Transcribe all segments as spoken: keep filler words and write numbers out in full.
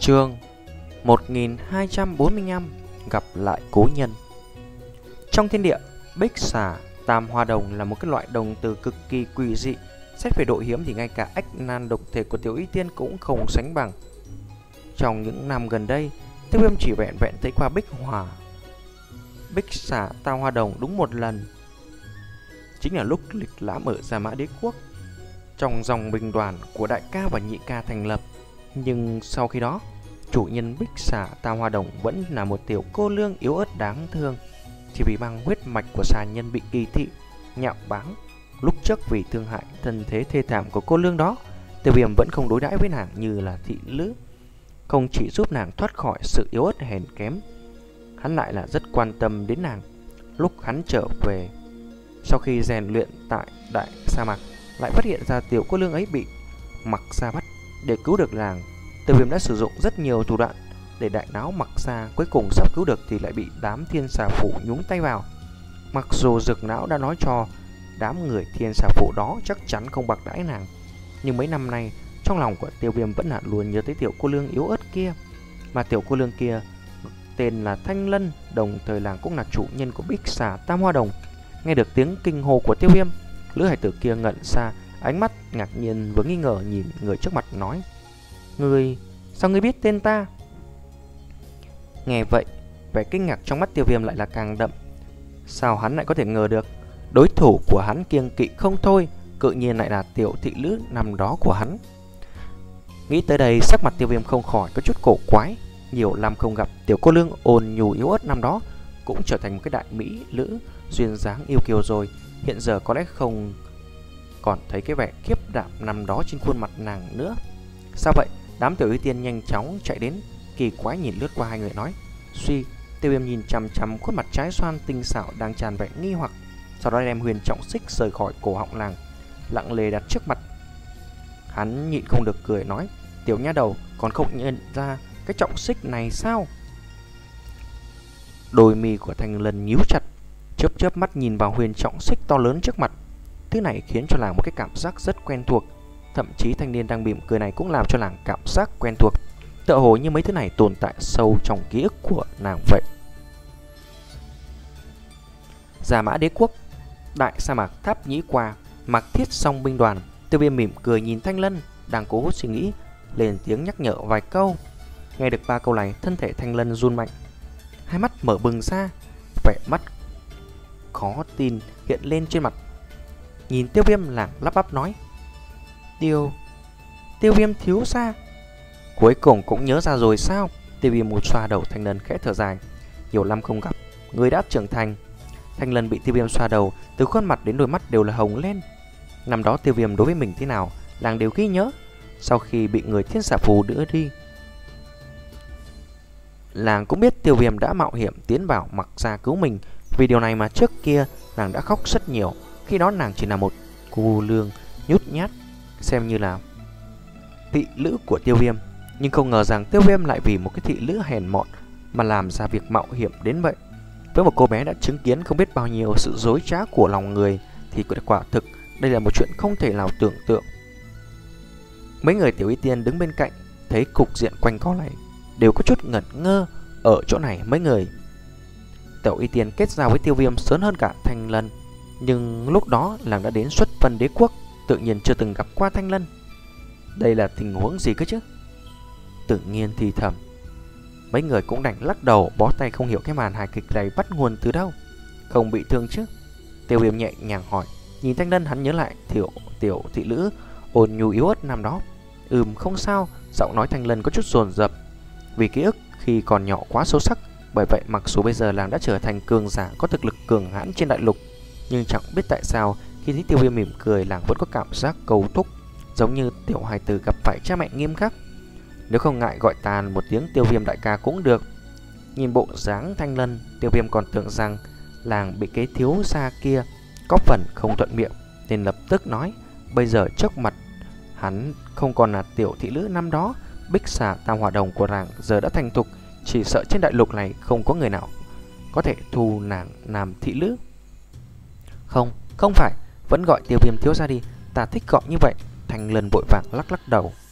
Chương một nghìn hai trăm bốn mươi lăm gặp lại cố nhân. Trong thiên địa, bích xà tam hoa đồng là một cái loại đồng từ cực kỳ quỷ dị. Xét về độ hiếm thì ngay cả ách nan độc thể của Tiểu Y Tiên cũng không sánh bằng. Trong những năm gần đây, Tiêu Viêm chỉ vẹn vẹn thấy qua bích hỏa bích xà tam hoa đồng đúng một lần, chính là lúc lịch lãm ở Gia Mã Đế Quốc, trong dòng binh đoàn của đại ca và nhị ca thành lập. Nhưng sau khi đó, chủ nhân bích xà tam hoa đồng vẫn là một tiểu cô lương yếu ớt đáng thương. Chỉ vì bằng huyết mạch của xà nhân bị kỳ thị, nhạo báng. Lúc trước vì thương hại thân thế thê thảm của cô lương đó, Tiêu Viêm vẫn không đối đãi với nàng như là thị nữ, không chỉ giúp nàng thoát khỏi sự yếu ớt hèn kém, hắn lại là rất quan tâm đến nàng. Lúc hắn trở về sau khi rèn luyện tại đại sa mạc, lại phát hiện ra tiểu cô lương ấy bị Mặc Gia bắt. Để cứu được nàng, Tiêu Viêm đã sử dụng rất nhiều thủ đoạn để đại náo Mặc Gia. Cuối cùng sắp cứu được thì lại bị đám thiên xà phủ nhúng tay vào. Mặc dù Dược Não đã nói cho đám người thiên xà phủ đó chắc chắn không bạc đãi nàng, nhưng mấy năm nay trong lòng của Tiêu Viêm vẫn là luôn nhớ tới tiểu cô lương yếu ớt kia. Mà tiểu cô lương kia tên là Thanh Lân, đồng thời nàng cũng là chủ nhân của bích xà tam hoa đồng. Nghe được tiếng kinh hô của Tiêu Viêm, lữ hải tử kia ngẩn ra, ánh mắt ngạc nhiên và nghi ngờ nhìn người trước mặt nói: "Ngươi, sao ngươi biết tên ta?" Nghe vậy, vẻ kinh ngạc trong mắt Tiêu Viêm lại là càng đậm. Sao hắn lại có thể ngờ được đối thủ của hắn kiêng kỵ không thôi, cự nhiên lại là tiểu thị nữ năm đó của hắn. Nghĩ tới đây, sắc mặt Tiêu Viêm không khỏi có chút cổ quái. Nhiều năm không gặp, tiểu cô lương ôn nhu yếu ớt năm đó cũng trở thành một cái đại mỹ nữ duyên dáng yêu kiều rồi. Hiện giờ có lẽ không còn thấy cái vẻ kiếp đạm năm đó trên khuôn mặt nàng nữa. Sao vậy? Đám tiểu y tiên nhanh chóng chạy đến, kỳ quái nhìn lướt qua hai người nói: "Suy." Tiêu Viêm nhìn chằm chằm khuôn mặt trái xoan tinh xảo đang tràn vẻ nghi hoặc, sau đó đem huyền trọng xích rời khỏi cổ họng nàng, lặng lề đặt trước mặt. Hắn nhịn không được cười nói: "Tiểu nha đầu, còn không nhận ra cái trọng xích này sao?" Đôi mi của Thanh Lân nhíu chặt, chớp chớp mắt nhìn vào huyền trọng xích to lớn trước mặt. Thứ này khiến cho nàng một cái cảm giác rất quen thuộc. Thậm chí thanh niên đang mỉm cười này cũng làm cho nàng cảm giác quen thuộc, tựa hồ như mấy thứ này tồn tại sâu trong ký ức của nàng vậy. Gia Mã Đế Quốc, đại sa mạc Tháp Nhĩ Qua, Mạc Thiết Song binh đoàn. Tiêu Viêm mỉm cười nhìn Thanh Lân đang cố suy nghĩ, lên tiếng nhắc nhở vài câu. Nghe được ba câu này, thân thể Thanh Lân run mạnh, hai mắt mở bừng ra, vẻ mắt khó tin hiện lên trên mặt. Nhìn Tiêu Viêm lảng lắp bắp nói: Tiêu Tiêu Viêm thiếu gia, cuối cùng cũng nhớ ra rồi sao? Tiêu Viêm một xoa đầu Thanh Lân khẽ thở dài: "Nhiều năm không gặp, người đã trưởng thành." Thanh Lân bị Tiêu Viêm xoa đầu, từ khuôn mặt đến đôi mắt đều là hồng lên. Năm đó Tiêu Viêm đối với mình thế nào, nàng đều ghi nhớ. Sau khi bị người thiên xà phù đưa đi, nàng cũng biết Tiêu Viêm đã mạo hiểm tiến vào Mặc Gia cứu mình. Vì điều này mà trước kia nàng đã khóc rất nhiều. Khi đó nàng chỉ là một cô lương nhút nhát, xem như là thị nữ của Tiêu Viêm. Nhưng không ngờ rằng Tiêu Viêm lại vì một cái thị nữ hèn mọn mà làm ra việc mạo hiểm đến vậy. Với một cô bé đã chứng kiến không biết bao nhiêu sự dối trá của lòng người thì quả thực đây là một chuyện không thể nào tưởng tượng. Mấy người tiểu y tiên đứng bên cạnh thấy cục diện quanh co này đều có chút ngẩn ngơ. Ở chỗ này mấy người tiểu y tiên kết giao với Tiêu Viêm sớm hơn cả Thanh Lân, nhưng lúc đó nàng đã đến xuất vân đế quốc, tự nhiên chưa từng gặp qua Thanh Lân. Đây là tình huống gì cơ chứ? Tự nhiên thì thầm, mấy người cũng đành lắc đầu, bó tay không hiểu cái màn hài kịch này bắt nguồn từ đâu. Không bị thương chứ? Tiêu Viêm nhẹ nhàng hỏi. Nhìn Thanh Lân, hắn nhớ lại tiểu tiểu thị nữ ôn nhu yếu ớt năm đó. Ừm, không sao. Giọng nói Thanh Lân có chút dồn dập, vì ký ức khi còn nhỏ quá sâu sắc. Bởi vậy mặc dù bây giờ nàng đã trở thành cường giả có thực lực cường hãn trên đại lục, nhưng chẳng biết tại sao khi thấy Tiêu Viêm mỉm cười, nàng vẫn có cảm giác cầu thúc, giống như tiểu hài tử gặp phải cha mẹ nghiêm khắc. Nếu không ngại gọi tàn một tiếng Tiêu Viêm đại ca cũng được. Nhìn bộ dáng Thanh Lân, Tiêu Viêm còn tưởng rằng làng bị cái thiếu gia kia có phần không thuận miệng, nên lập tức nói: bây giờ trước mặt hắn không còn là tiểu thị nữ năm đó. Bích xà tam hỏa đồng của nàng giờ đã thành thục, chỉ sợ trên đại lục này không có người nào có thể thu nàng làm thị nữ. Không, không phải, vẫn gọi Tiêu Viêm thiếu gia đi, ta thích gọi như vậy. Thanh Lân vội vàng lắc lắc đầu.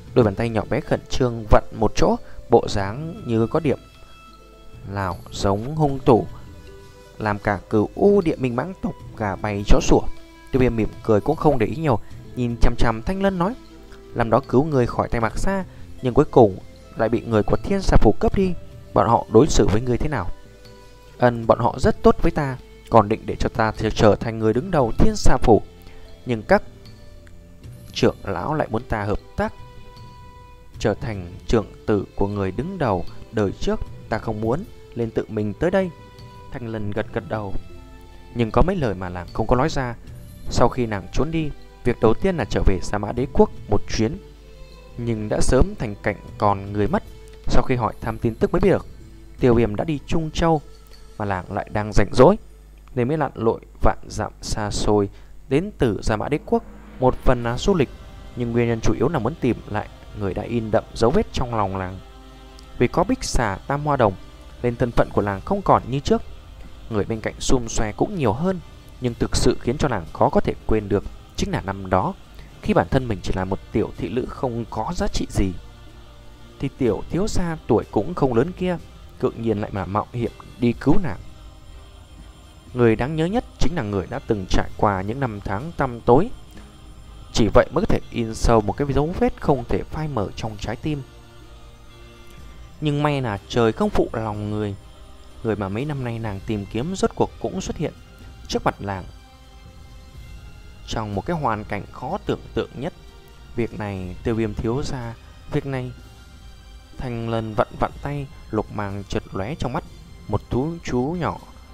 Đôi bàn tay nhỏ bé khẩn trương vặn một chỗ, bộ dáng như có điểm nào giống hung thủ, làm cả Cửu U Địa Minh Mãng tộc gà bay chó sủa. Tiêu Viêm mỉm cười cũng không để ý nhiều, nhìn chằm chằm Thanh Lân nói: làm đó cứu người khỏi tay Mạc Sa, nhưng cuối cùng lại bị người của Thiên Xà Phủ cướp đi. Bọn họ đối xử với người thế nào? Ân, bọn họ rất tốt với ta, còn định để cho ta trở thành người đứng đầu Thiên Xà Phủ, nhưng các trưởng lão lại muốn ta hợp tác trở thành trưởng tử của người đứng đầu đời trước. Ta không muốn, nên tự mình tới đây. Thanh Lân gật gật đầu, nhưng có mấy lời mà nàng không có nói ra. Sau khi nàng trốn đi, việc đầu tiên là trở về Sa Mã Đế Quốc một chuyến, nhưng đã sớm thành cảnh còn người mất. Sau khi hỏi thăm tin tức mới biết được Tiêu Viêm đã đi Trung Châu, mà nàng lại đang rảnh rỗi nên mới lặn lội vạn dặm xa xôi đến từ Sa Mã Đế Quốc. Một phần là du lịch, nhưng nguyên nhân chủ yếu là muốn tìm lại người đã in đậm dấu vết trong lòng nàng. Vì có Bích Xà Tam Hoa Đồng nên thân phận của nàng không còn như trước. Người bên cạnh xum xoe cũng nhiều hơn, nhưng thực sự khiến cho nàng khó có thể quên được chính là năm đó, khi bản thân mình chỉ là một tiểu thị nữ không có giá trị gì, thì tiểu thiếu gia tuổi cũng không lớn kia tự nhiên lại mà mạo hiểm đi cứu nàng. Người đáng nhớ nhất chính là người đã từng trải qua những năm tháng tăm tối, chỉ vậy mới có thể in sâu một cái dấu vết không thể phai mờ trong trái tim. Nhưng may là trời không phụ lòng người, người mà mấy năm nay nàng tìm kiếm rốt cuộc cũng xuất hiện trước mặt nàng trong một cái hoàn cảnh khó tưởng tượng nhất. Việc này Tiêu Viêm thiếu gia, việc này. Thanh Lân vặn vặn tay, lục màng chợt lóe trong mắt. Một thú chú nhỏ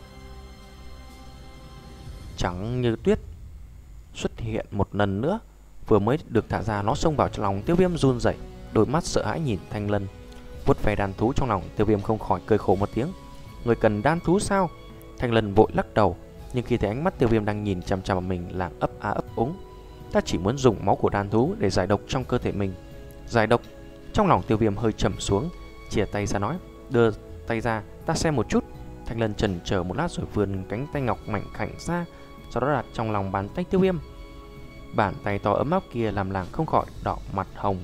trắng như tuyết xuất hiện một lần nữa. Vừa mới được thả ra, nó xông vào trong lòng Tiêu Viêm run rẩy, đôi mắt sợ hãi nhìn Thanh Lân. Vuốt về đàn thú trong lòng, Tiêu Viêm không khỏi cười khổ một tiếng. Người cần đan thú sao? Thanh Lân vội lắc đầu, nhưng khi thấy ánh mắt Tiêu Viêm đang nhìn chằm chằm vào mình, làng ấp á ấp úng. Ta chỉ muốn dùng máu của đan thú để giải độc trong cơ thể mình. Giải độc? Trong lòng Tiêu Viêm hơi trầm xuống, chìa tay ra nói: đưa tay ra, ta xem một chút. Thanh Lân chần chờ một lát rồi vươn cánh tay ngọc mảnh khảnh ra, sau đó đặt trong lòng bàn tay Tiêu Viêm. Bàn tay to ấm áp kia làm làng không khỏi đỏ mặt hồng.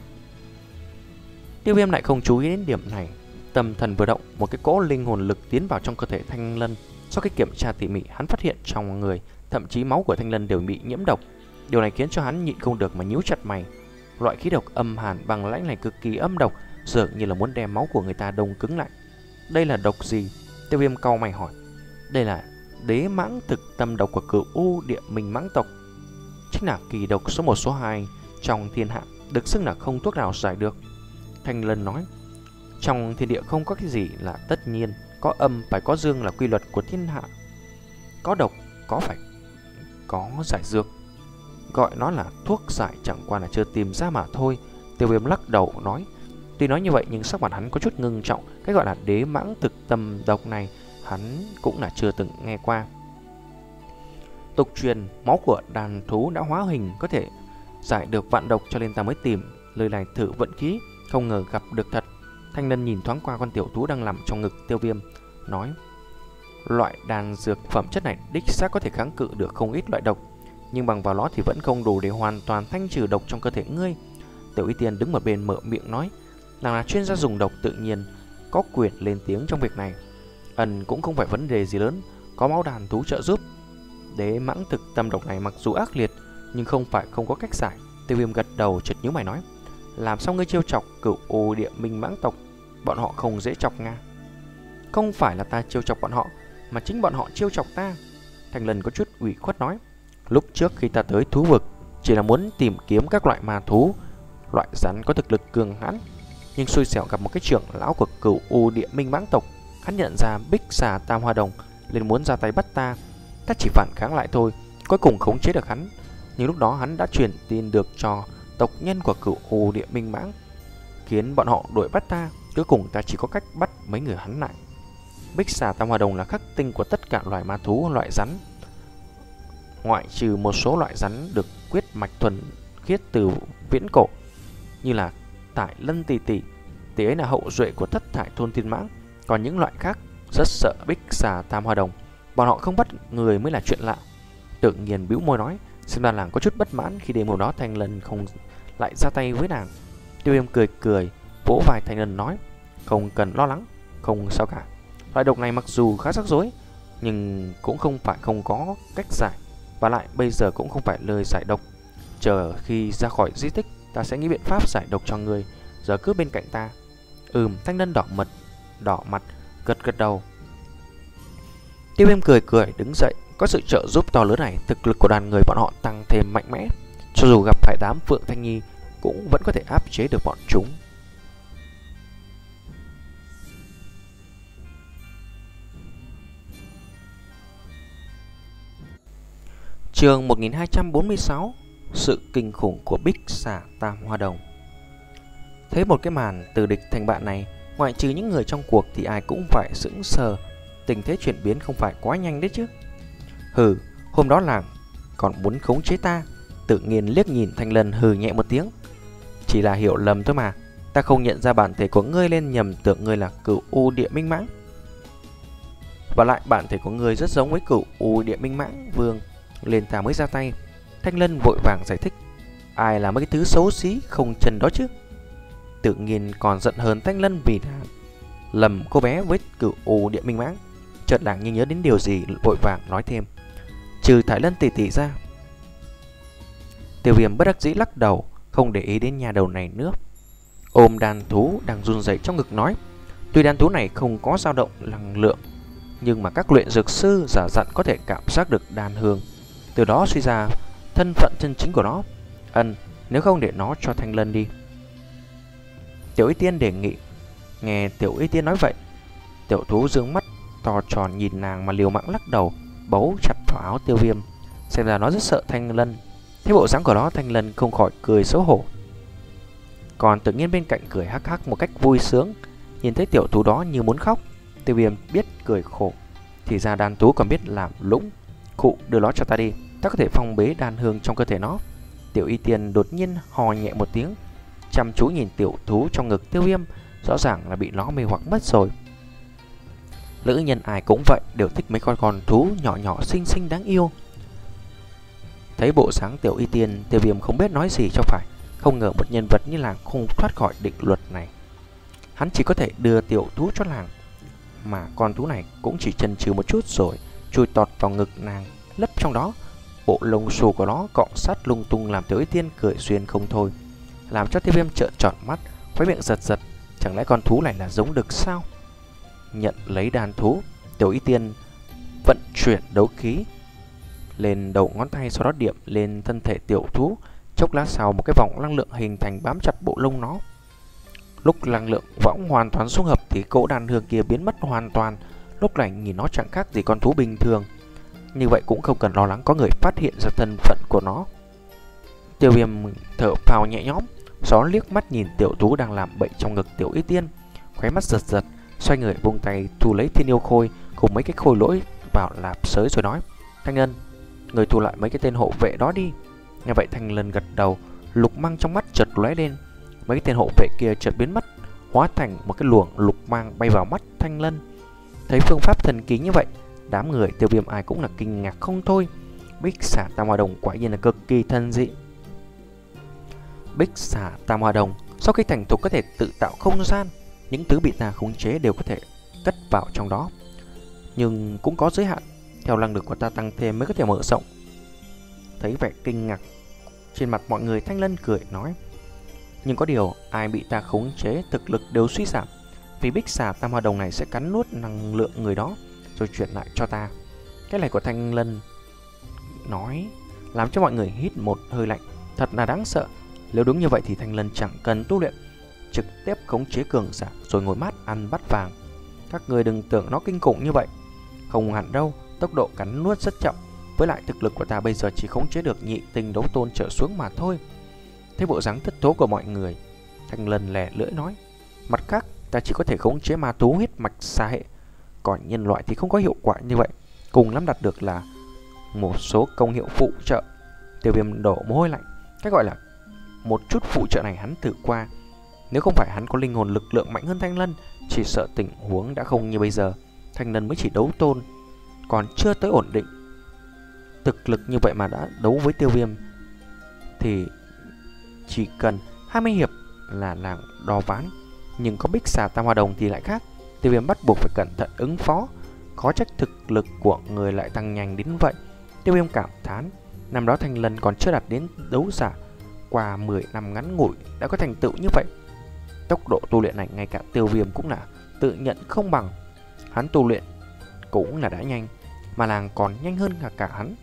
Tiêu Viêm lại không chú ý đến điểm này, tâm thần vừa động, một cái cỗ linh hồn lực tiến vào trong cơ thể Thanh Lân. Sau khi kiểm tra tỉ mỉ, hắn phát hiện trong người, thậm chí máu của Thanh Lân đều bị nhiễm độc. Điều này khiến cho hắn nhịn không được mà nhíu chặt mày. Loại khí độc âm hàn bằng lãnh này cực kỳ âm độc, dường như là muốn đem máu của người ta đông cứng lại. Đây là độc gì? Tiêu Viêm cau mày hỏi. Đây là đế mãng thực tâm độc của Cửu U Địa Minh Mãng tộc, chính là kỳ độc số một số hai trong thiên hạ, được xưng là không thuốc nào giải được. Thanh Lân nói: trong thiên địa không có cái gì là tất nhiên, có âm phải có dương là quy luật của thiên hạ. Có độc có phải có giải dược, gọi nó là thuốc giải chẳng qua là chưa tìm ra mà thôi. Tiêu Viêm lắc đầu nói. Tuy nói như vậy nhưng sắc mặt hắn có chút ngưng trọng. Cái gọi là đế mãng thực tâm độc này hắn cũng là chưa từng nghe qua. Tục truyền máu của đàn thú đã hóa hình có thể giải được vạn độc, cho nên ta mới tìm lời này thử vận khí, không ngờ gặp được thật. Thanh Lân nhìn thoáng qua con tiểu thú đang nằm trong ngực Tiêu Viêm, nói: loại đan dược phẩm chất này đích xác có thể kháng cự được không ít loại độc, nhưng bằng vào nó thì vẫn không đủ để hoàn toàn thanh trừ độc trong cơ thể ngươi. Tiểu Y Tiên đứng một bên mở miệng nói, nàng là chuyên gia dùng độc, tự nhiên có quyền lên tiếng trong việc này. Ẩn cũng không phải vấn đề gì lớn, có máu đàn thú trợ giúp. Đế mãng thực tâm độc này mặc dù ác liệt nhưng không phải không có cách giải. Tiêu Viêm gật đầu chợt nhíu mày nói: làm sao ngươi chiêu chọc Cửu U Địa Minh Mãng tộc? Bọn họ không dễ chọc nga. Không phải là ta chiêu chọc bọn họ, mà chính bọn họ chiêu chọc ta. Thanh Lân có chút ủy khuất nói: lúc trước khi ta tới thú vực chỉ là muốn tìm kiếm các loại ma thú, loại rắn có thực lực cường hãn, nhưng xui xẻo gặp một cái trưởng lão của Cửu U Địa Minh Mãng tộc. Hắn nhận ra Bích Xà Tam Hoa Đồng nên muốn ra tay bắt ta. Ta chỉ phản kháng lại thôi, cuối cùng khống chế được hắn. Nhưng lúc đó hắn đã truyền tin được cho tộc nhân của Cửu U Địa Minh Mãng, khiến bọn họ đuổi bắt ta. Cuối cùng ta chỉ có cách bắt mấy người hắn lại. Bích Xà Tam Hoa Đồng là khắc tinh của tất cả loài ma thú, loại rắn, ngoại trừ một số loại rắn được quyết mạch thuần khiết từ viễn cổ, như là Tải Lân Tỷ Tỷ. Tỷ ấy là hậu duệ của Thất Thải Thôn Thiên Mãng. Còn những loại khác rất sợ Bích Xà Tam Hoa Đồng, bọn họ không bắt người mới là chuyện lạ. Tự nhiên bĩu môi nói, xem ra làng có chút bất mãn khi đêm hôm đó Thanh Lân không lại ra tay với nàng. Tiêu Viêm cười cười, vỗ vai Thanh Lân nói, không cần lo lắng, không sao cả. Loại độc này mặc dù khá rắc rối, nhưng cũng không phải không có cách giải. Và lại bây giờ cũng không phải lời giải độc. Chờ khi ra khỏi di tích, ta sẽ nghĩ biện pháp giải độc cho người. Giờ cứ bên cạnh ta. Ừm, Thanh Lân đỏ mật, đỏ mặt, gật gật đầu. Tiêu Viêm cười cười đứng dậy. Có sự trợ giúp to lớn này, thực lực của đoàn người bọn họ tăng thêm mạnh mẽ. Cho dù gặp phải đám Phượng Thanh Nhi, cũng vẫn có thể áp chế được bọn chúng. Chương một nghìn hai trăm bốn mươi sáu. Sự kinh khủng của Bích Xà Tam Hoa Đồng. Thấy một cái màn từ địch thành bạn này, ngoại trừ những người trong cuộc thì ai cũng phải sững sờ. Tình thế chuyển biến không phải quá nhanh đấy chứ. Hừ, hôm đó làng còn muốn khống chế ta. Tự nhiên liếc nhìn Thanh Lân hừ nhẹ một tiếng. Chỉ là hiểu lầm thôi mà. Ta không nhận ra bản thể của ngươi lên nhầm tưởng ngươi là Cửu U Địa Minh Mãng. Và lại bản thể của ngươi rất giống với Cửu U Địa Minh Mãng Vương, lên ta mới ra tay. Thanh Lân vội vàng giải thích. Ai là mấy cái thứ xấu xí không chân đó chứ. Tự nhiên còn giận hơn Thanh Lân vì là lầm cô bé với Cửu U Địa Minh Mãng. Chợt làng như nhớ đến điều gì, vội vàng nói thêm, trừ Thái Lân tỷ tỷ ra. Tiêu Viêm bất đắc dĩ lắc đầu, không để ý đến nhà đầu này nữa. Ôm đàn thú đang run rẩy trong ngực nói, tuy đàn thú này không có dao động năng lượng, nhưng mà các luyện dược sư giả dặn có thể cảm giác được đàn hương, từ đó suy ra thân phận chân chính của nó. Ân, nếu không để nó cho Thanh Lân đi. Tiểu Y Tiên đề nghị. Nghe Tiểu Y Tiên nói vậy, tiểu thú dương mắt to tròn nhìn nàng mà liều mạng lắc đầu, bấu chặt vào áo Tiêu Viêm. Xem ra nó rất sợ Thanh Lân. Thấy bộ dáng của nó, Thanh Lân không khỏi cười xấu hổ, còn tự nhiên bên cạnh cười hắc hắc một cách vui sướng. Nhìn thấy tiểu thú đó như muốn khóc, Tiêu Viêm biết cười khổ. Thì ra đàn thú còn biết làm lũng. Khụ, đưa nó cho ta đi, ta có thể phong bế đàn hương trong cơ thể nó. Tiểu Y Tiên đột nhiên hò nhẹ một tiếng, chăm chú nhìn tiểu thú trong ngực Tiêu Viêm, rõ ràng là bị nó mê hoặc mất rồi. Nữ nhân ai cũng vậy, đều thích mấy con con thú nhỏ nhỏ xinh xinh đáng yêu. Thấy bộ dáng Tiểu Y Tiên, Tiêu Viêm không biết nói gì cho phải. Không ngờ một nhân vật như làng không thoát khỏi định luật này. Hắn chỉ có thể đưa tiểu thú cho làng, mà con thú này cũng chỉ chần chừ một chút rồi chui tọt vào ngực nàng, lấp trong đó. Bộ lông xù của nó cọ sát lung tung làm Tiểu Y Tiên cười xuyên không thôi, làm cho Tiêu Viêm trợn tròn mắt, khóe miệng giật giật. Chẳng lẽ con thú này là giống đực sao? Nhận lấy đàn thú, Tiểu Y Tiên vận chuyển đấu khí lên đầu ngón tay, sau đó điểm lên thân thể tiểu thú. Chốc lát sau, một cái vòng năng lượng hình thành bám chặt bộ lông nó. Lúc năng lượng võng hoàn toàn xung hợp thì cỗ đàn hương kia biến mất hoàn toàn. Lúc này nhìn nó chẳng khác gì con thú bình thường. Như vậy cũng không cần lo lắng có người phát hiện ra thân phận của nó. Tiêu Viêm thở phào nhẹ nhõm, gió liếc mắt nhìn tiểu thú đang làm bậy trong ngực Tiểu Y Tiên, khóe mắt giật giật, xoay người vung tay thu lấy thiên yêu khôi cùng mấy cái khôi lỗi vào lạp sới rồi nói, Thanh Lân, người thu lại mấy cái tên hộ vệ đó đi. Nghe vậy Thanh Lân gật đầu, lục mang trong mắt chợt lóe lên, mấy cái tên hộ vệ kia chợt biến mất, hóa thành một cái luồng lục mang bay vào mắt Thanh Lân. Thấy phương pháp thần kỳ như vậy, đám người Tiêu Viêm ai cũng là kinh ngạc không thôi. Bích Xà Tam Hoa Đồng quả nhiên là cực kỳ thần dị. Bích Xà Tam Hoa Đồng sau khi thành thục có thể tự tạo không gian, những thứ bị ta khống chế đều có thể cất vào trong đó, nhưng cũng có giới hạn, theo năng lực của ta tăng thêm mới có thể mở rộng. Thấy vẻ kinh ngạc trên mặt mọi người, Thanh Lân cười nói, nhưng có điều ai bị ta khống chế thực lực đều suy giảm, vì Bích Xà Tam Hoa Đồng này sẽ cắn nuốt năng lượng người đó rồi chuyển lại cho ta. Cái này của Thanh Lân nói làm cho mọi người hít một hơi lạnh, thật là đáng sợ. Nếu đúng như vậy thì Thanh Lân chẳng cần tu luyện, trực tiếp khống chế cường giả rồi ngồi mát ăn bát vàng. Các người đừng tưởng nó kinh khủng như vậy, không hẳn đâu, tốc độ cắn nuốt rất chậm. Với lại thực lực của ta bây giờ chỉ khống chế được nhị tinh đấu tôn trở xuống mà thôi. Thấy bộ dáng thất thố của mọi người, Thanh Lân lẻ lưỡi nói, mặt khác ta chỉ có thể khống chế ma thú huyết mạch xa hệ, còn nhân loại thì không có hiệu quả như vậy, cùng lắm đạt được là một số công hiệu phụ trợ. Tiêu Viêm đổ mồ hôi lạnh, cái gọi là một chút phụ trợ này hắn thử qua, nếu không phải hắn có linh hồn lực lượng mạnh hơn Thanh Lân, chỉ sợ tình huống đã không như bây giờ. Thanh Lân mới chỉ đấu tôn, còn chưa tới ổn định. Thực lực như vậy mà đã đấu với Tiêu Viêm thì chỉ cần hai mươi hiệp là làng Đò Ván, nhưng có Bích Xà Tam Hoa Đồng thì lại khác. Tiêu Viêm bắt buộc phải cẩn thận ứng phó. Khó trách thực lực của người lại tăng nhanh đến vậy. Tiêu Viêm cảm thán, năm đó Thanh Lân còn chưa đạt đến đấu giả, qua mười năm ngắn ngủi đã có thành tựu như vậy. Tốc độ tu luyện này ngay cả Tiêu Viêm cũng là tự nhận không bằng. Hắn tu luyện cũng là đã nhanh, mà làng còn nhanh hơn cả cả hắn.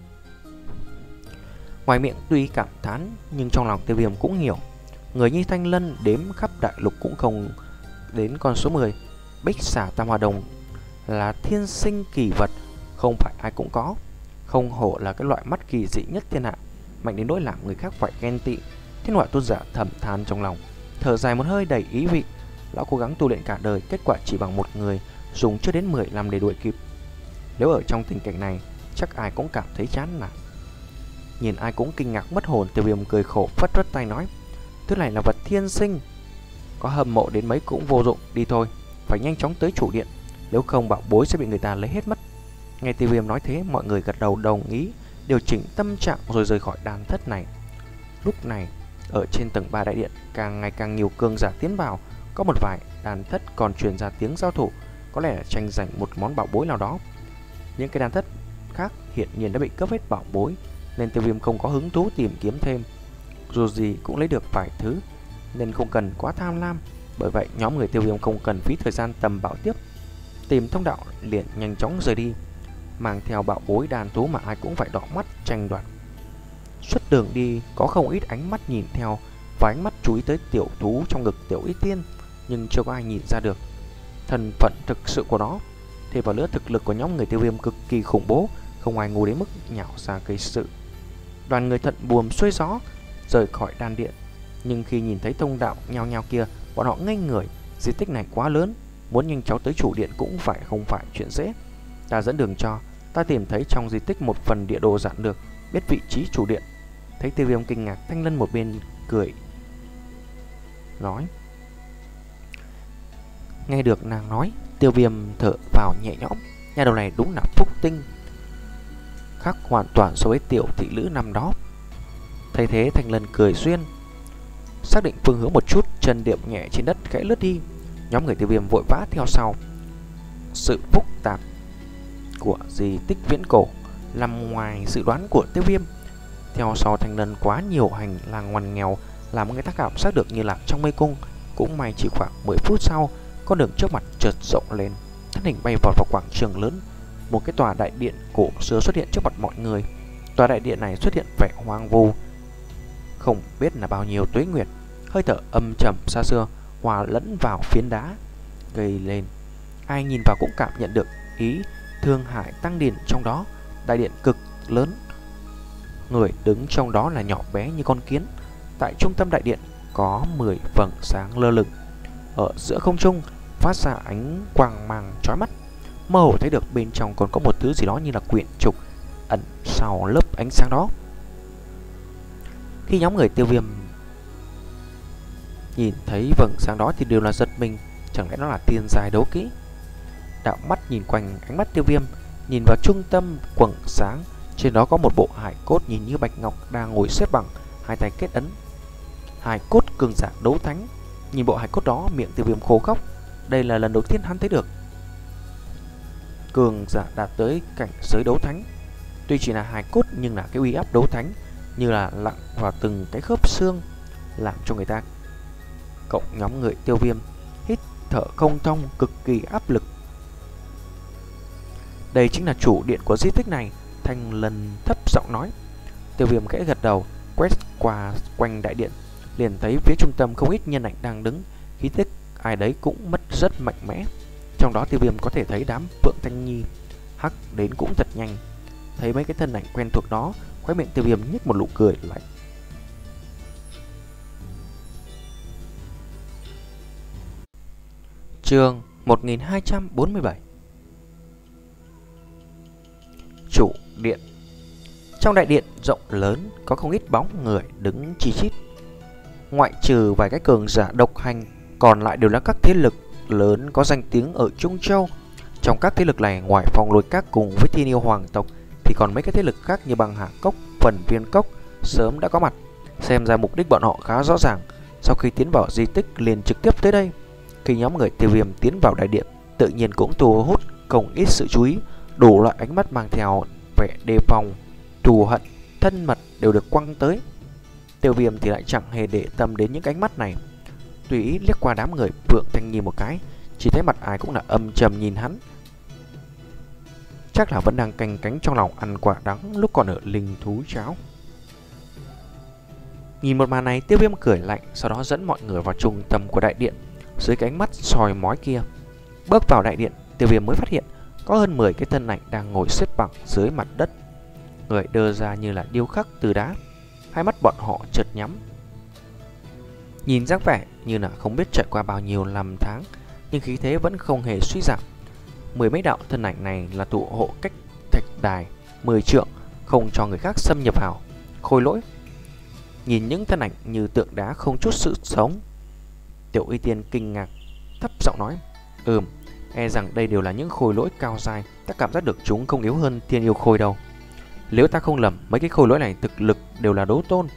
Ngoài miệng tuy cảm thán, nhưng trong lòng Tiêu Viêm cũng hiểu, người như Thanh Lân đếm khắp đại lục cũng không đến con số mười. Bích Xà Tam Hoa Đồng là thiên sinh kỳ vật, không phải ai cũng có. Không hổ là cái loại mắt kỳ dị nhất thiên hạ, mạnh đến nỗi làm người khác phải ghen tị. Thiên Họa Tôn giả thầm than trong lòng, thở dài một hơi đầy ý vị. Lão cố gắng tu luyện cả đời, kết quả chỉ bằng một người dùng chưa đến mười năm để đuổi kịp. Nếu ở trong tình cảnh này, chắc ai cũng cảm thấy chán nản. Nhìn ai cũng kinh ngạc mất hồn, Tiêu Viêm cười khổ phất phất tay nói, thứ này là vật thiên sinh, có hâm mộ đến mấy cũng vô dụng. Đi thôi, phải nhanh chóng tới chủ điện, nếu không bảo bối sẽ bị người ta lấy hết mất. Nghe Tiêu Viêm nói thế, mọi người gật đầu đồng ý, điều chỉnh tâm trạng rồi rời khỏi đàn thất này. Lúc này, ở trên tầng ba đại điện, càng ngày càng nhiều cường giả tiến vào. Có một vài đàn thất còn truyền ra tiếng giao thủ, có lẽ là tranh giành một món bảo bối nào đó. Những cái đàn thất khác hiện nhiên đã bị cướp hết bảo bối, nên Tiêu Viêm không có hứng thú tìm kiếm thêm. Dù gì cũng lấy được vài thứ, nên không cần quá tham lam. Bởi vậy nhóm người Tiêu Viêm không cần phí thời gian tầm bảo tiếp, tìm thông đạo liền nhanh chóng rời đi, mang theo bảo bối đàn thú mà ai cũng phải đỏ mắt tranh đoạt. Suốt đường đi có không ít ánh mắt nhìn theo, và ánh mắt chú ý tới tiểu thú trong ngực Tiểu Y Tiên, nhưng chưa có ai nhìn ra được thân phận thực sự của nó. Thêm vào nữa, thực lực của nhóm người Tiêu Viêm cực kỳ khủng bố, không ai ngu đến mức nhảo ra gây sự. Đoàn người thận buồm xuôi gió rời khỏi đan điện, nhưng khi nhìn thấy thông đạo nhao nhao kia, bọn họ ngây người. Di tích này quá lớn, muốn nhanh chóng tới chủ điện cũng phải không phải chuyện dễ. Ta dẫn đường cho. Ta tìm thấy trong di tích một phần địa đồ dặn được, biết vị trí chủ điện. Thấy Tiêu Viêm kinh ngạc, Thanh Lân một bên cười nói. Nghe được nàng nói, Tiêu Viêm thở vào nhẹ nhõm. Nhà đầu này đúng là phúc tinh, khác hoàn toàn so với tiểu thị nữ năm đó. Thay thế, Thanh Lân cười xuyên, xác định phương hướng một chút, chân điệp nhẹ trên đất khẽ lướt đi. Nhóm người Tiêu Viêm vội vã theo sau. Sự phức tạp của di tích viễn cổ nằm ngoài dự đoán của Tiêu Viêm. Theo sau Thanh Lân quá nhiều hành lang ngoằn nghèo, làm người ta cảm giác được như là trong mê cung. Cũng may chỉ khoảng mười phút sau, con đường trước mặt chợt rộng lên, thân hình bay vọt vào quảng trường lớn. Một cái tòa đại điện cổ xưa xuất hiện trước mặt mọi người. Tòa đại điện này xuất hiện vẻ hoang vu, không biết là bao nhiêu tuế nguyệt, hơi thở âm trầm xa xưa hòa lẫn vào phiến đá gây lên. Ai nhìn vào cũng cảm nhận được ý thương hại tăng điển trong đó. Đại điện cực lớn, người đứng trong đó là nhỏ bé như con kiến. Tại trung tâm đại điện có mười vầng sáng lơ lửng ở giữa không trung, phát ra ánh quang mang chói mắt. Mơ hồ thấy được bên trong còn có một thứ gì đó như là quyển trục ẩn sau lớp ánh sáng đó. Khi nhóm người Tiêu Viêm nhìn thấy vầng sáng đó thì đều là giật mình. Chẳng lẽ nó là tiên giai đấu kỹ? Đạo mắt nhìn quanh, ánh mắt Tiêu Viêm nhìn vào trung tâm quầng sáng. Trên đó có một bộ hài cốt nhìn như bạch ngọc đang ngồi xếp bằng, hai tay kết ấn. Hài cốt cường giả đấu thánh. Nhìn bộ hài cốt đó, miệng Tiêu Viêm khô khóc. Đây là lần đầu tiên hắn thấy được cường giả đạt tới cảnh giới đấu thánh. Tuy chỉ là hài cốt nhưng là cái uy áp đấu thánh như là lặng vào từng cái khớp xương, làm cho người ta cộng nhóm người Tiêu Viêm hít thở không thông, cực kỳ áp lực. Đây chính là chủ điện của di tích này, Thanh Lân thấp giọng nói. Tiêu Viêm khẽ gật đầu, quét qua quanh đại điện, liền thấy phía trung tâm không ít nhân ảnh đang đứng, khí tức ai đấy cũng mất rất mạnh mẽ. Trong đó Tiêu Viêm có thể thấy đám Phượng Thanh Nhi hắc đến cũng thật nhanh. Thấy mấy cái thân ảnh quen thuộc đó, khóe miệng Tiêu Viêm nhếch một nụ cười lạnh. Chương một nghìn hai trăm bốn mươi bảy. Chủ điện. Trong đại điện rộng lớn có không ít bóng người đứng chi chít. Ngoại trừ vài cái cường giả độc hành, còn lại đều là các thế lực lớn có danh tiếng ở Trung Châu. Trong các thế lực này, ngoài Phong Lôi Các cùng với Thiên Yêu Hoàng tộc thì còn mấy cái thế lực khác như Băng Hà Cốc, Phần Viên Cốc sớm đã có mặt. Xem ra mục đích bọn họ khá rõ ràng, sau khi tiến vào di tích liền trực tiếp tới đây. Khi nhóm người Tiêu Viêm tiến vào đại điện, tự nhiên cũng thu hút không ít sự chú ý. Đủ loại ánh mắt mang theo vẻ đề phòng, thù hận, thân mật đều được quăng tới. Tiêu Viêm thì lại chẳng hề để tâm đến những ánh mắt này, tùy ý liếc qua đám người Phượng Thanh Nhi một cái, chỉ thấy mặt ai cũng là âm trầm nhìn hắn. Chắc là vẫn đang canh cánh trong lòng ăn quả đắng lúc còn ở linh thú cháo. Nhìn một màn này, Tiêu Viêm cười lạnh, sau đó dẫn mọi người vào trung tâm của đại điện. Dưới cái ánh mắt soi mói kia, bước vào đại điện, Tiêu Viêm mới phát hiện có hơn mười cái thân ảnh đang ngồi xếp bằng dưới mặt đất. Người đơ ra như là điêu khắc từ đá, hai mắt bọn họ chợt nhắm. Nhìn dáng vẻ như là không biết trải qua bao nhiêu năm tháng, nhưng khí thế vẫn không hề suy giảm. Mười mấy đạo thân ảnh này là tụ hộ cách thạch đài mười trượng, không cho người khác xâm nhập vào. Khôi lỗi nhìn những thân ảnh như tượng đá không chút sự sống. Tiểu Y Tiên kinh ngạc, thấp giọng nói: Ừm, e rằng đây đều là những khôi lỗi cao dài. Ta cảm giác được chúng không yếu hơn thiên yêu khôi đâu. Nếu ta không lầm, mấy cái khôi lỗi này thực lực đều là đấu tôn.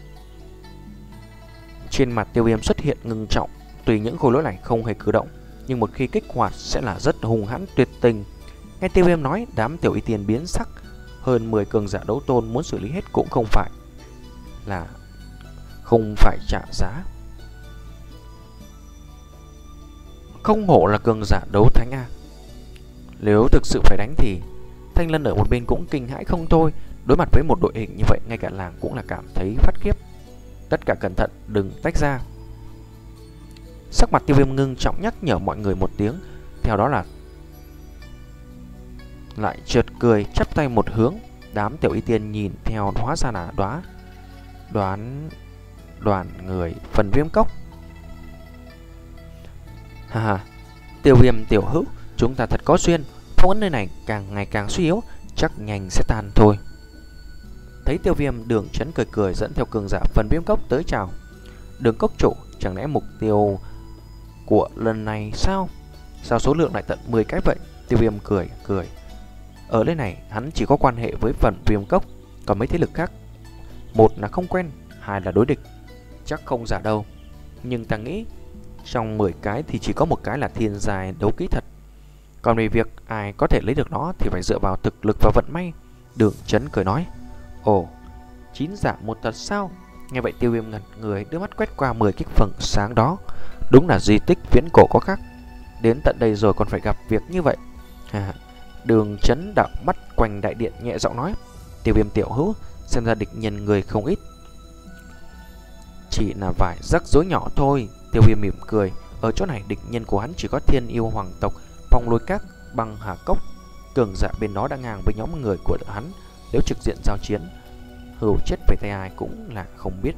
Trên mặt Tiêu Viêm xuất hiện ngưng trọng. Tuy những khôi lỗi này không hề cử động, nhưng một khi kích hoạt sẽ là rất hung hãn tuyệt tình. Nghe Tiêu Viêm nói, đám Tiểu Y Tiên biến sắc. Hơn mười cường giả đấu tôn muốn xử lý hết cũng không phải là không phải trả giá. Không hổ là cường giả đấu thánh a. Nếu thực sự phải đánh thì Thanh Lân ở một bên cũng kinh hãi không thôi. Đối mặt với một đội hình như vậy, ngay cả làng cũng là cảm thấy phát khiếp. Tất cả cẩn thận, đừng tách ra. Sắc mặt Tiêu Viêm ngưng trọng nhắc nhở mọi người một tiếng, theo đó là lại chợt cười, chắp tay một hướng. Đám Tiểu Y Tiên nhìn theo, hóa ra là đoá đoán đoàn người phần Viêm Cốc. Ha ha, Tiêu Viêm tiểu hữu, chúng ta thật có duyên. Phong ấn nơi này càng ngày càng suy yếu, chắc nhanh sẽ tan thôi. Thấy Tiêu Viêm, Đường Chấn cười cười dẫn theo cường giả phần Viêm Cốc tới chào. Đường Cốc chủ, chẳng lẽ mục tiêu của lần này sao? Sao số lượng lại tận mười cái vậy? Tiêu Viêm cười cười. Ở nơi này hắn chỉ có quan hệ với phần Viêm Cốc, còn mấy thế lực khác, một là không quen, hai là đối địch, chắc không giả đâu. Nhưng ta nghĩ trong mười cái thì chỉ có một cái là thiên giai đấu kỹ thật. Còn về việc ai có thể lấy được nó thì phải dựa vào thực lực và vận may. Đường Chấn cười nói: Ồ, chín giả một thật sao? Nghe vậy Tiêu Viêm ngẩn người, đưa mắt quét qua mười cái phần sáng đó. Đúng là di tích viễn cổ có khác. Đến tận đây rồi còn phải gặp việc như vậy. À, Đường Chấn đạo mắt quanh đại điện nhẹ giọng nói: Tiêu Viêm tiểu hữu, xem ra địch nhân người không ít, chỉ là vài rắc rối nhỏ thôi. Tiêu Viêm mỉm cười. Ở chỗ này địch nhân của hắn chỉ có thiên yêu hoàng tộc, phong lôi các, băng hà cốc. Cường giả bên đó đang ngang với nhóm người của hắn. Nếu trực diện giao chiến, hưu chết về tay ai cũng là không biết.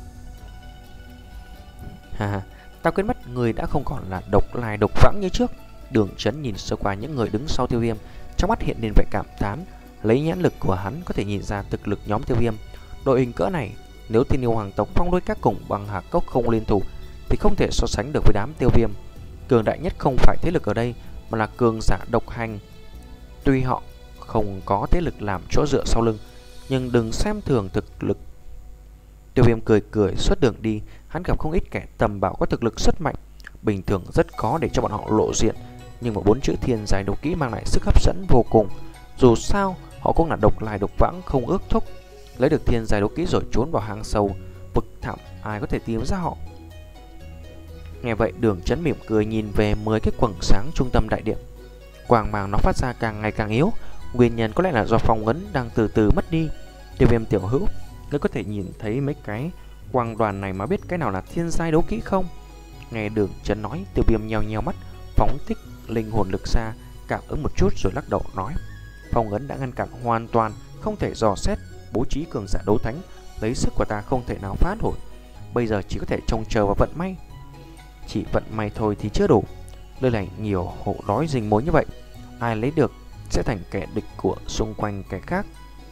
Ha, ta quên mất người đã không còn là độc lai độc vãng như trước. Đường Chấn nhìn sơ qua những người đứng sau Tiêu Viêm, trong mắt hiện lên vẻ cảm thán. Lấy nhãn lực của hắn có thể nhìn ra thực lực nhóm Tiêu Viêm. Đội hình cỡ này, nếu thiên yêu hoàng tộc, phong lôi các cùng băng hà cốc không liên thủ thì không thể so sánh được với đám Tiêu Viêm. Cường đại nhất không phải thế lực ở đây, mà là cường giả độc hành. Tuy họ không có thế lực làm chỗ dựa sau lưng, nhưng đừng xem thường thực lực. Tiêu Viêm cười cười suốt đường đi. Hắn gặp không ít kẻ tầm bảo có thực lực rất mạnh, bình thường rất khó để cho bọn họ lộ diện. Nhưng mà bốn chữ thiên giai đấu kỹ mang lại sức hấp dẫn vô cùng. Dù sao họ cũng là độc lai độc vãng không ước thúc. Lấy được thiên giai đấu kỹ rồi trốn vào hang sâu vực thẳm, ai có thể tìm ra họ. Nghe vậy Đường Chấn mỉm cười nhìn về mười cái quầng sáng trung tâm đại điện. Quang mang nó phát ra càng ngày càng yếu, nguyên nhân có lẽ là do phong ấn đang từ từ mất đi. Tiêu Viêm tiểu hữu, ngươi có thể nhìn thấy mấy cái quang đoàn này mà biết cái nào là thiên giai đấu kỹ không? Nghe Đường Chấn nói, Tiêu Viêm nheo nheo mắt, phóng thích linh hồn lực xa, cảm ứng một chút rồi lắc đầu nói: phong ấn đã ngăn cản hoàn toàn, không thể dò xét. Bố trí cường giả đấu thánh, lấy sức của ta không thể nào phá nổi. Bây giờ chỉ có thể trông chờ vào vận may. Chỉ vận may thôi thì chưa đủ. Nơi này nhiều hộ đói rình mối như vậy, ai lấy được sẽ thành kẻ địch của xung quanh kẻ khác.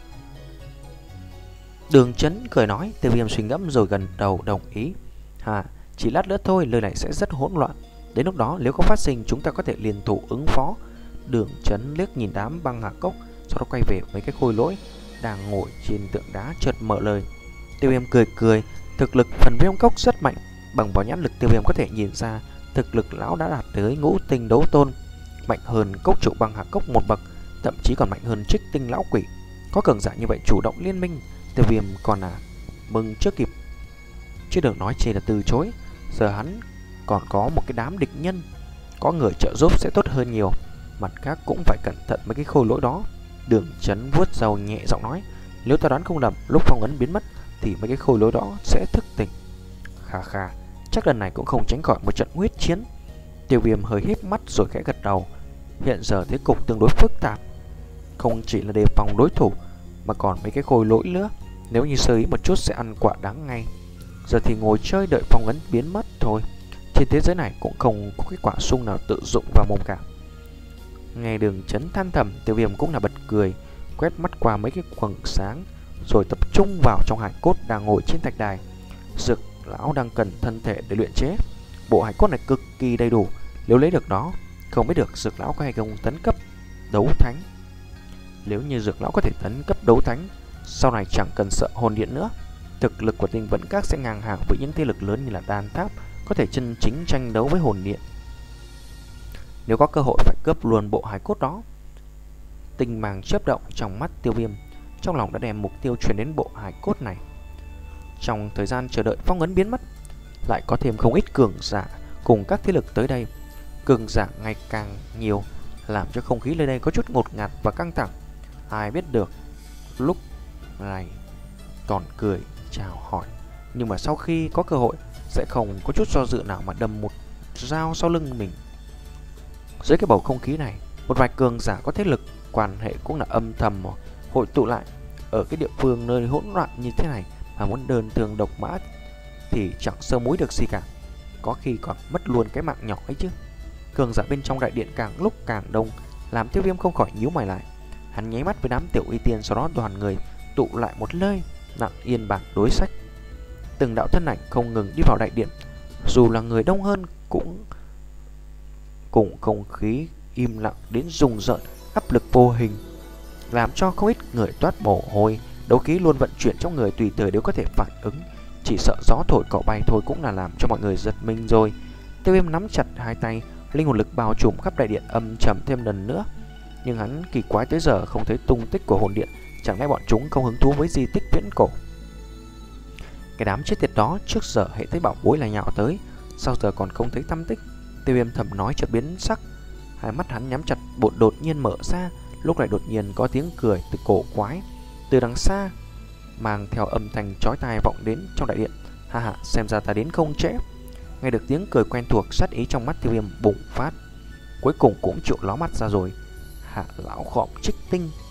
Đường Chấn cười nói. Tiêu Viêm suy ngẫm rồi gần đầu đồng ý. Hà, chỉ lát nữa thôi, nơi này sẽ rất hỗn loạn. Đến lúc đó nếu có phát sinh, chúng ta có thể liên thủ ứng phó. Đường Chấn liếc nhìn đám băng hà cốc, sau đó quay về mấy cái khôi lỗi đang ngồi trên tượng đá, chợt mở lời. Tiêu Viêm cười cười, thực lực phần Viêm Cốc rất mạnh, Bằng vào nhãn lực, Tiêu Viêm có thể nhìn ra thực lực lão đã đạt tới ngũ tinh đấu tôn, mạnh hơn cốc trụ băng hà cốc một bậc, thậm chí còn mạnh hơn trích tinh lão quỷ. Có cường giả như vậy chủ động liên minh, Tiêu Viêm còn là mừng chưa kịp, chứ đừng nói chỉ là từ chối. Giờ hắn còn có một cái đám địch nhân, có người trợ giúp sẽ tốt hơn nhiều. Mặt khác cũng phải cẩn thận mấy cái khôi lỗi đó. Đường Chấn vuốt râu nhẹ giọng nói, nếu ta đoán không lầm, lúc phong ấn biến mất thì mấy cái khôi lỗi đó sẽ thức tỉnh. Khà khà, chắc lần này cũng không tránh khỏi một trận huyết chiến. Tiêu Viêm hơi híp mắt rồi khẽ gật đầu. Hiện giờ thế cục tương đối phức tạp, không chỉ là đề phòng đối thủ mà còn mấy cái khôi lỗi nữa. Nếu như sơ ý một chút sẽ ăn quả đắng ngay. Giờ thì ngồi chơi đợi phong ấn biến mất thôi. Trên thế giới này cũng không có cái quả sung nào tự dụng vào mồm cả. Nghe Đường Chấn than thầm, Tiêu Viêm cũng là bật cười, quét mắt qua mấy cái quầng sáng rồi tập trung vào trong hải cốt đang ngồi trên thạch đài. Dược lão đang cần thân thể để luyện chế. Bộ hải cốt này cực kỳ đầy đủ, nếu lấy được nó, không biết được Dược lão có hay không tấn cấp đấu thánh. Nếu như Dược lão có thể tấn cấp đấu thánh, sau này chẳng cần sợ hồn điện nữa. Thực lực của Tinh Vẫn Các sẽ ngang hàng với những thế lực lớn như là Đan Tháp, có thể chân chính tranh đấu với hồn điện. Nếu có cơ hội phải cướp luôn bộ hải cốt đó. Tinh mang chớp động trong mắt Tiêu Viêm, trong lòng đã đem mục tiêu chuyển đến bộ hải cốt này. Trong thời gian chờ đợi phong ấn biến mất, lại có thêm không ít cường giả cùng các thế lực tới đây. Cường giả ngày càng nhiều, làm cho không khí nơi đây có chút ngột ngạt và căng thẳng. Ai biết được lúc này còn cười chào hỏi, nhưng mà sau khi có cơ hội sẽ không có chút do dự nào mà đâm một dao sau lưng mình. Dưới cái bầu không khí này, một vài cường giả có thế lực quan hệ cũng là âm thầm hội tụ lại. Ở cái địa phương nơi hỗn loạn như thế này mà muốn đơn thương độc mã thì chẳng sơ múi được gì cả, có khi còn mất luôn cái mạng nhỏ ấy chứ. Cường giả bên trong đại điện càng lúc càng đông, làm Tiêu Viêm không khỏi nhíu mày lại. Hắn nháy mắt với đám tiểu uy tiên, sau đó đoàn người tụ lại một nơi, nặng yên bảng đối sách. Từng đạo thân ảnh không ngừng đi vào đại điện, dù là người đông hơn cũng cùng không khí im lặng đến rùng rợn, áp lực vô hình làm cho không ít người toát mồ hôi. Đấu khí luôn vận chuyển trong người, tùy thời đều có thể phản ứng, chỉ sợ gió thổi cỏ bay thôi cũng là làm cho mọi người giật mình rồi. Tiêu Viêm nắm chặt hai tay, linh hồn lực bao trùm khắp đại điện âm trầm thêm lần nữa. Nhưng hắn kỳ quái tới giờ không thấy tung tích của hồn điện, chẳng lẽ bọn chúng không hứng thú với di tích viễn cổ? Cái đám chết tiệt đó trước giờ hệ thấy bảo bối là nhạo tới, sao giờ còn không thấy tăm tích? Tiêu Viêm thầm nói chợt biến sắc, hai mắt hắn nhắm chặt, bụng đột nhiên mở ra. Lúc này đột nhiên có tiếng cười từ cổ quái từ đằng xa, mang theo âm thanh chói tai vọng đến trong đại điện. Ha ha, xem ra ta đến không trễ. Nghe được tiếng cười quen thuộc, sát ý trong mắt Tiêu Viêm bùng phát, cuối cùng cũng chịu ló mắt ra rồi. Hạ lão khọm trích tinh